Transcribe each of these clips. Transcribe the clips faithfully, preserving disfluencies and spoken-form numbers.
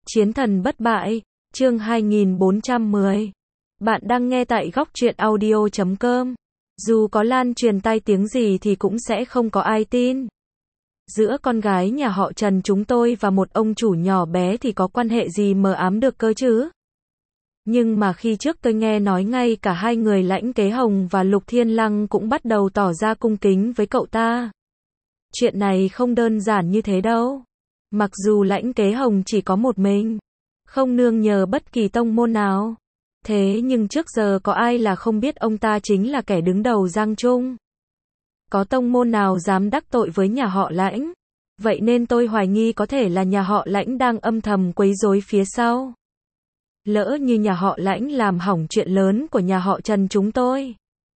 Chiến thần bất bại, chương hai nghìn bốn trăm mười. Bạn đang nghe tại góc truyện audio chấm com. Dù có lan truyền tai tiếng gì thì cũng sẽ không có ai tin. Giữa con gái nhà họ Trần chúng tôi và một ông chủ nhỏ bé thì có quan hệ gì mờ ám được cơ chứ? Nhưng mà khi trước tôi nghe nói ngay cả hai người Lãnh Kế Hồng và Lục Thiên Lăng cũng bắt đầu tỏ ra cung kính với cậu ta. Chuyện này không đơn giản như thế đâu. Mặc dù Lãnh Kế Hồng chỉ có một mình, không nương nhờ bất kỳ tông môn nào. Thế nhưng trước giờ có ai là không biết ông ta chính là kẻ đứng đầu Giang Trung. Có tông môn nào dám đắc tội với nhà họ Lãnh. Vậy nên tôi hoài nghi có thể là nhà họ Lãnh đang âm thầm quấy rối phía sau. Lỡ như nhà họ Lãnh làm hỏng chuyện lớn của nhà họ Trần chúng tôi.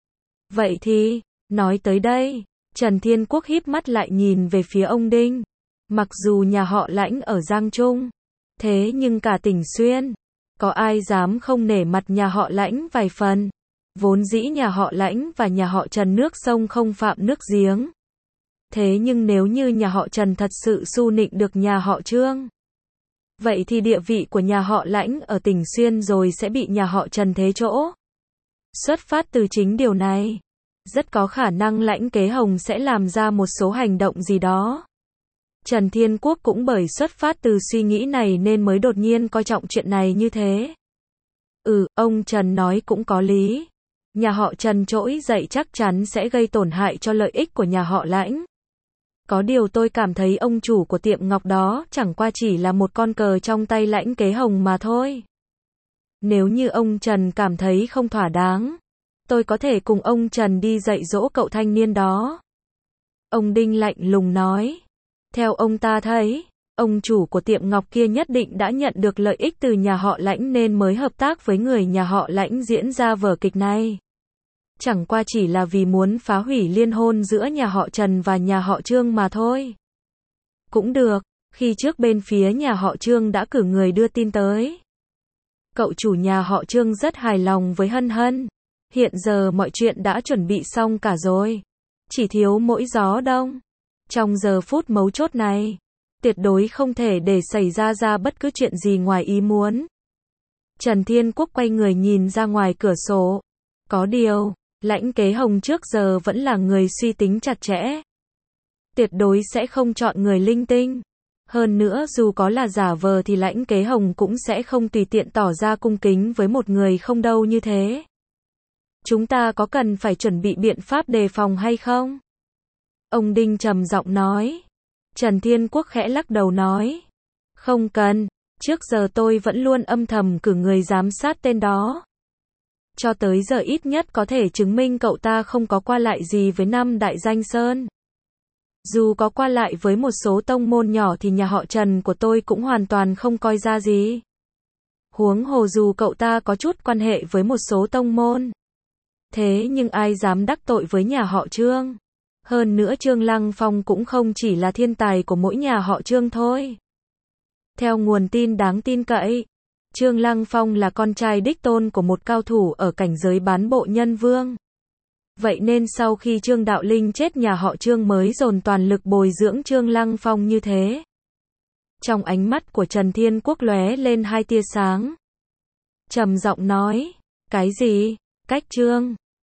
Vậy thì, nói tới đây, Trần Thiên Quốc híp mắt lại nhìn về phía ông Đinh. Mặc dù nhà họ Lãnh ở Giang Trung, thế nhưng cả tỉnh Xuyên, có ai dám không nể mặt nhà họ Lãnh vài phần. Vốn dĩ nhà họ Lãnh và nhà họ Trần nước sông không phạm nước giếng. Thế nhưng nếu như nhà họ Trần thật sự su nịnh được nhà họ Trương, vậy thì địa vị của nhà họ Lãnh ở tỉnh Xuyên rồi sẽ bị nhà họ Trần thế chỗ. Xuất phát từ chính điều này, rất có khả năng Lãnh Kế Hồng sẽ làm ra một số hành động gì đó. Trần Thiên Quốc cũng bởi xuất phát từ suy nghĩ này nên mới đột nhiên coi trọng chuyện này như thế. Ừ, ông Trần nói cũng có lý. Nhà họ Trần trỗi dậy chắc chắn sẽ gây tổn hại cho lợi ích của nhà họ Lãnh. Có điều tôi cảm thấy ông chủ của tiệm ngọc đó chẳng qua chỉ là một con cờ trong tay Lãnh Kế Hồng mà thôi. Nếu như ông Trần cảm thấy không thỏa đáng, tôi có thể cùng ông Trần đi dạy dỗ cậu thanh niên đó. Ông Đinh lạnh lùng nói. Theo ông ta thấy, ông chủ của tiệm ngọc kia nhất định đã nhận được lợi ích từ nhà họ Lãnh nên mới hợp tác với người nhà họ Lãnh diễn ra vở kịch này. Chẳng qua chỉ là vì muốn phá hủy liên hôn giữa nhà họ Trần và nhà họ Trương mà thôi. Cũng được, khi trước bên phía nhà họ Trương đã cử người đưa tin tới. Cậu chủ nhà họ Trương rất hài lòng với Hân Hân. Hiện giờ mọi chuyện đã chuẩn bị xong cả rồi. Chỉ thiếu mỗi gió đông. Trong giờ phút mấu chốt này, tuyệt đối không thể để xảy ra ra bất cứ chuyện gì ngoài ý muốn. Trần Thiên Quốc quay người nhìn ra ngoài cửa sổ. Có điều, Lãnh Kế Hồng trước giờ vẫn là người suy tính chặt chẽ. Tuyệt đối sẽ không chọn người linh tinh. Hơn nữa dù có là giả vờ thì Lãnh Kế Hồng cũng sẽ không tùy tiện tỏ ra cung kính với một người không đâu như thế. Chúng ta có cần phải chuẩn bị biện pháp đề phòng hay không? Ông Đinh trầm giọng nói. Trần Thiên Quốc khẽ lắc đầu nói. Không cần, trước giờ tôi vẫn luôn âm thầm cử người giám sát tên đó. Cho tới giờ ít nhất có thể chứng minh cậu ta không có qua lại gì với năm đại danh sơn. Dù có qua lại với một số tông môn nhỏ thì nhà họ Trần của tôi cũng hoàn toàn không coi ra gì. Huống hồ dù cậu ta có chút quan hệ với một số tông môn. Thế nhưng ai dám đắc tội với nhà họ Trương. Hơn nữa Trương Lăng Phong cũng không chỉ là thiên tài của mỗi nhà họ Trương thôi. Theo nguồn tin đáng tin cậy, Trương Lăng Phong là con trai đích tôn của một cao thủ ở cảnh giới bán bộ nhân vương. Vậy nên sau khi Trương Đạo Linh chết nhà họ Trương mới dồn toàn lực bồi dưỡng Trương Lăng Phong như thế. Trong ánh mắt của Trần Thiên Quốc lóe lên hai tia sáng. Trầm giọng nói, cái gì? Cách Trương